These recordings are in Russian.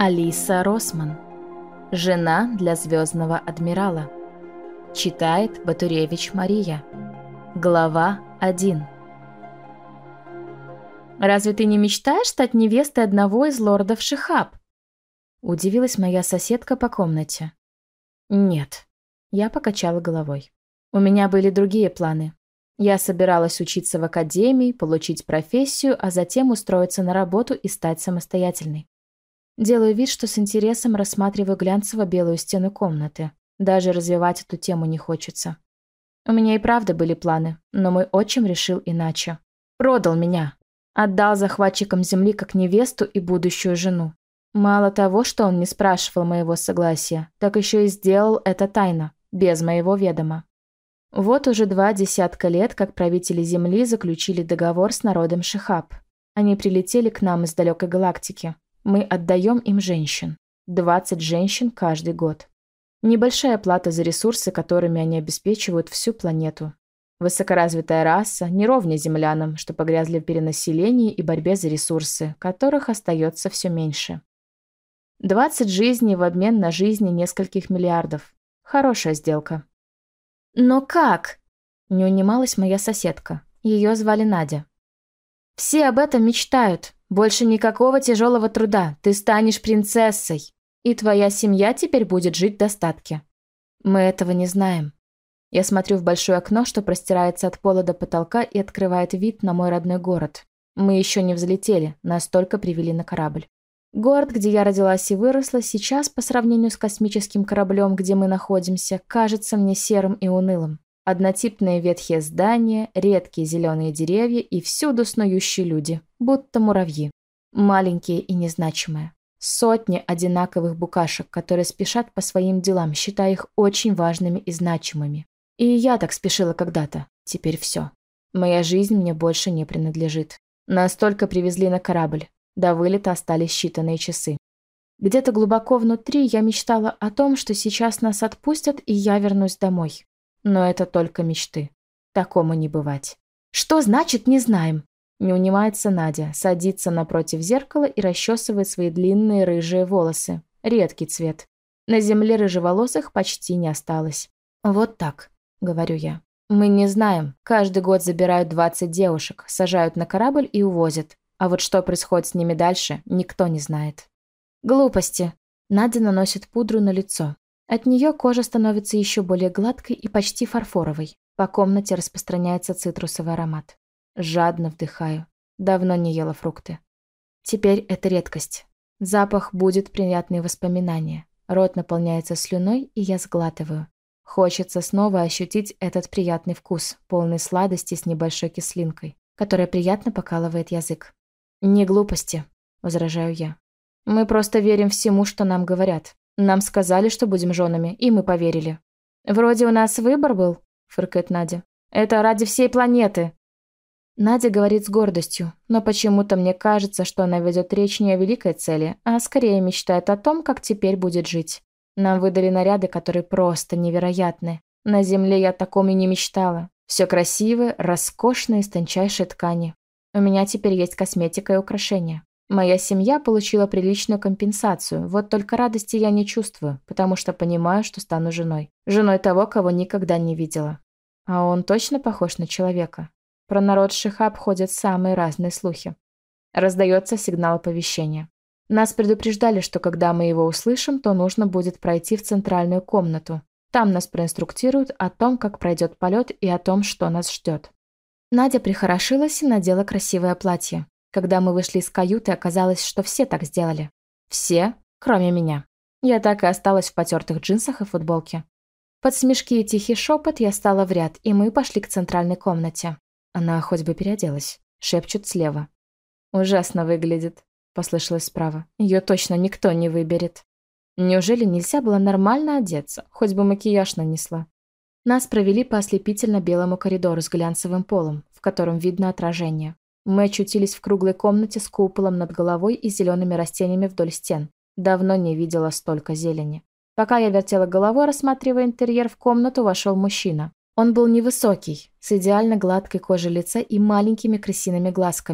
Алиса Росман. Жена для звездного адмирала. Читает Батуревич Мария. Глава 1. «Разве ты не мечтаешь стать невестой одного из лордов Шихаб?» Удивилась моя соседка по комнате. «Нет». Я покачала головой. У меня были другие планы. Я собиралась учиться в академии, получить профессию, а затем устроиться на работу и стать самостоятельной. Делаю вид, что с интересом рассматриваю глянцево-белую стену комнаты. Даже развивать эту тему не хочется. У меня и правда были планы, но мой отчим решил иначе. Продал меня. Отдал захватчикам земли как невесту и будущую жену. Мало того, что он не спрашивал моего согласия, так еще и сделал это тайно, без моего ведома. Вот уже 20 лет, как правители Земли заключили договор с народом Шихаб. Они прилетели к нам из далекой галактики. Мы отдаем им женщин. 20 женщин каждый год. Небольшая плата за ресурсы, которыми они обеспечивают всю планету. Высокоразвитая раса, не ровня землянам, что погрязли в перенаселении и борьбе за ресурсы, которых остается все меньше. 20 жизней в обмен на жизни нескольких миллиардов. Хорошая сделка. «Но как?» – не унималась моя соседка. Ее звали Надя. «Все об этом мечтают. Больше никакого тяжелого труда. Ты станешь принцессой. И твоя семья теперь будет жить в достатке». Мы этого не знаем. Я смотрю в большое окно, что простирается от пола до потолка и открывает вид на мой родной город. Мы еще не взлетели, нас только привели на корабль. Город, где я родилась и выросла, сейчас, по сравнению с космическим кораблем, где мы находимся, кажется мне серым и унылым. Однотипные ветхие здания, редкие зеленые деревья и всюду снующие люди, будто муравьи. Маленькие и незначимые. Сотни одинаковых букашек, которые спешат по своим делам, считая их очень важными и значимыми. И я так спешила когда-то. Теперь все. Моя жизнь мне больше не принадлежит. Нас только привезли на корабль. До вылета остались считанные часы. Где-то глубоко внутри я мечтала о том, что сейчас нас отпустят, и я вернусь домой. Но это только мечты. Такому не бывать. «Что значит «не знаем»?» Не унимается Надя, садится напротив зеркала и расчесывает свои длинные рыжие волосы. Редкий цвет. На земле рыжеволосых почти не осталось. «Вот так», — говорю я. «Мы не знаем. Каждый год забирают 20 девушек, сажают на корабль и увозят. А вот что происходит с ними дальше, никто не знает». «Глупости». Надя наносит пудру на лицо. От нее кожа становится еще более гладкой и почти фарфоровой. По комнате распространяется цитрусовый аромат. Жадно вдыхаю. Давно не ела фрукты. Теперь это редкость. Запах будет приятные воспоминания. Рот наполняется слюной, и я сглатываю. Хочется снова ощутить этот приятный вкус, полный сладости с небольшой кислинкой, которая приятно покалывает язык. «Не глупости», — возражаю я. «Мы просто верим всему, что нам говорят. Нам сказали, что будем женами, и мы поверили». «Вроде у нас выбор был», — фыркает Надя. «Это ради всей планеты». Надя говорит с гордостью, но почему-то мне кажется, что она ведет речь не о великой цели, а скорее мечтает о том, как теперь будет жить. Нам выдали наряды, которые просто невероятны. На земле я о таком и не мечтала. Все красивое, роскошное, из тончайшей ткани. У меня теперь есть косметика и украшения. Моя семья получила приличную компенсацию, вот только радости я не чувствую, потому что понимаю, что стану женой. Женой того, кого никогда не видела. А он точно похож на человека? Про народ Шихаб ходят самые разные слухи. Раздается сигнал оповещения. Нас предупреждали, что когда мы его услышим, то нужно будет пройти в центральную комнату. Там нас проинструктируют о том, как пройдет полет и о том, что нас ждет. Надя прихорошилась и надела красивое платье. Когда мы вышли из каюты, оказалось, что все так сделали. Все, кроме меня. Я так и осталась в потертых джинсах и футболке. Под смешки и тихий шепот я стала в ряд, и мы пошли к центральной комнате. Она хоть бы переоделась. Шепчут слева. «Ужасно выглядит», — послышалось справа. «Ее точно никто не выберет». Неужели нельзя было нормально одеться? Хоть бы макияж нанесла. Нас провели по ослепительно-белому коридору с глянцевым полом, в котором видно отражение. Мы очутились в круглой комнате с куполом над головой и зелеными растениями вдоль стен. Давно не видела столько зелени. Пока я вертела головой, рассматривая интерьер, в комнату вошел мужчина. Он был невысокий, с идеально гладкой кожей лица и маленькими крысиными глазками.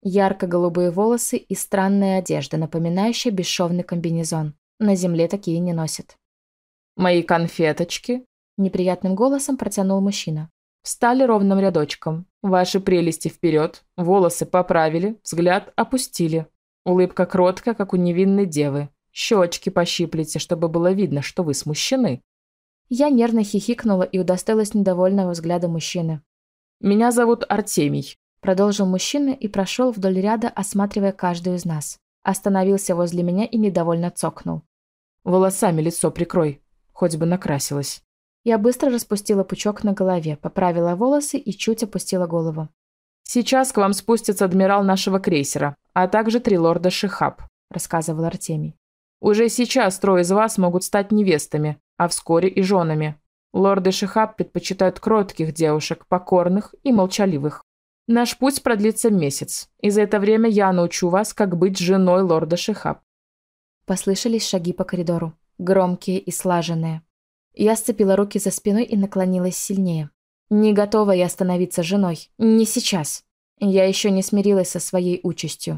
Ярко-голубые волосы и странная одежда, напоминающая бесшовный комбинезон. На земле такие не носят. «Мои конфеточки», – неприятным голосом протянул мужчина. «Встали ровным рядочком. Ваши прелести вперед, волосы поправили, взгляд опустили. Улыбка кроткая, как у невинной девы. Щечки пощиплите, чтобы было видно, что вы смущены». Я нервно хихикнула и удостоилась недовольного взгляда мужчины. «Меня зовут Артемий», – продолжил мужчина и прошел вдоль ряда, осматривая каждую из нас. Остановился возле меня и недовольно цокнул. «Волосами лицо прикрой, хоть бы накрасилась». Я быстро распустила пучок на голове, поправила волосы и чуть опустила голову. «Сейчас к вам спустится адмирал нашего крейсера, а также 3 лорда Шихаб», – рассказывал Артемий. «Уже сейчас 3 из вас могут стать невестами, а вскоре и женами. Лорды Шихаб предпочитают кротких девушек, покорных и молчаливых. Наш путь продлится месяц, и за это время я научу вас, как быть женой лорда Шихаб». Послышались шаги по коридору, громкие и слаженные. Я сцепила руки за спиной и наклонилась сильнее. Не готова я становиться женой. Не сейчас. Я еще не смирилась со своей участью.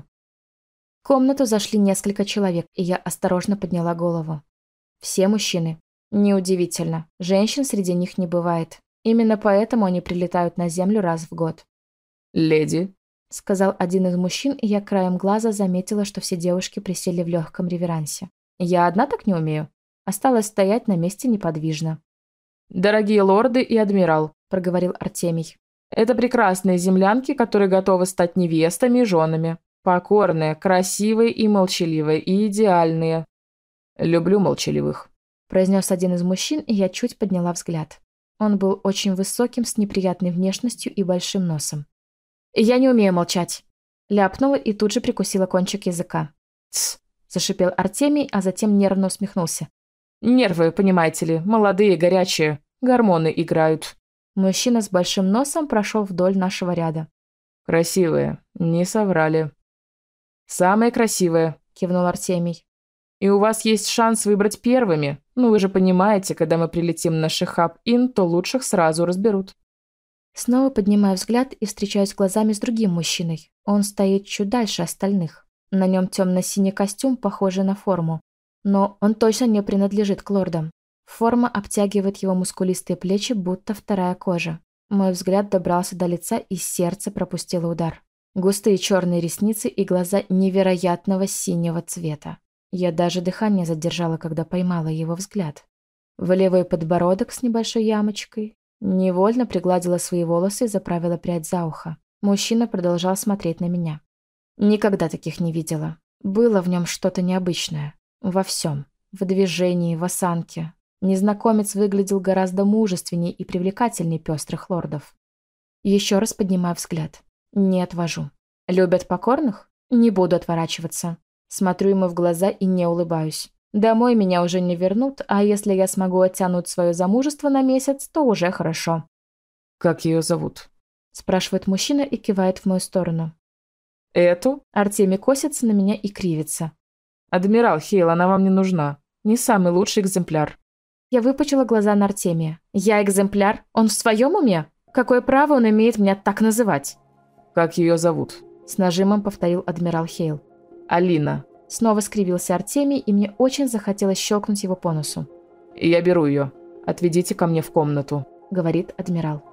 В комнату зашли несколько человек, и я осторожно подняла голову. Все мужчины. Неудивительно. Женщин среди них не бывает. Именно поэтому они прилетают на Землю раз в год. «Леди», — сказал один из мужчин, и я краем глаза заметила, что все девушки присели в легком реверансе. Я одна так не умею. Осталось стоять на месте неподвижно. «Дорогие лорды и адмирал», – проговорил Артемий. «это прекрасные землянки, которые готовы стать невестами и женами. Покорные, красивые и молчаливые, и идеальные. Люблю молчаливых», – произнес один из мужчин, и я чуть подняла взгляд. Он был очень высоким, с неприятной внешностью и большим носом. «Я не умею молчать», – ляпнула и тут же прикусила кончик языка. «Тсс», – зашипел Артемий, а затем нервно усмехнулся. «Нервы, понимаете ли, молодые, горячие, гормоны играют». Мужчина с большим носом прошел вдоль нашего ряда. «Красивые, не соврали». «Самые красивые», – кивнул Артемий. «И у вас есть шанс выбрать первыми. Ну вы же понимаете, когда мы прилетим на Шихаб-Ин, то лучших сразу разберут». Снова поднимаю взгляд и встречаюсь глазами с другим мужчиной. Он стоит чуть дальше остальных. На нем темно-синий костюм, похожий на форму. Но он точно не принадлежит к лордам. Форма обтягивает его мускулистые плечи, будто вторая кожа. Мой взгляд добрался до лица, и сердце пропустило удар. Густые черные ресницы и глаза невероятного синего цвета. Я даже дыхание задержала, когда поймала его взгляд. В левый подбородок с небольшой ямочкой. Невольно пригладила свои волосы и заправила прядь за ухо. Мужчина продолжал смотреть на меня. Никогда таких не видела. Было в нем что-то необычное. Во всем. В движении, в осанке. Незнакомец выглядел гораздо мужественнее и привлекательнее пестрых лордов. Еще раз поднимаю взгляд. Не отвожу. Любят покорных? Не буду отворачиваться. Смотрю ему в глаза и не улыбаюсь. Домой меня уже не вернут, а если я смогу оттянуть свое замужество на месяц, то уже хорошо. «Как ее зовут?» – спрашивает мужчина и кивает в мою сторону. «Эту?» Артемий косится на меня и кривится. «Адмирал Хейл, она вам не нужна. Не самый лучший экземпляр». Я выпучила глаза на Артемия. «Я экземпляр? Он в своем уме? Какое право он имеет меня так называть?» «Как ее зовут?» – с нажимом повторил адмирал Хейл. «Алина». Снова скривился Артемий, и мне очень захотелось щелкнуть его по носу. «Я беру ее. Отведите ко мне в комнату», – говорит адмирал.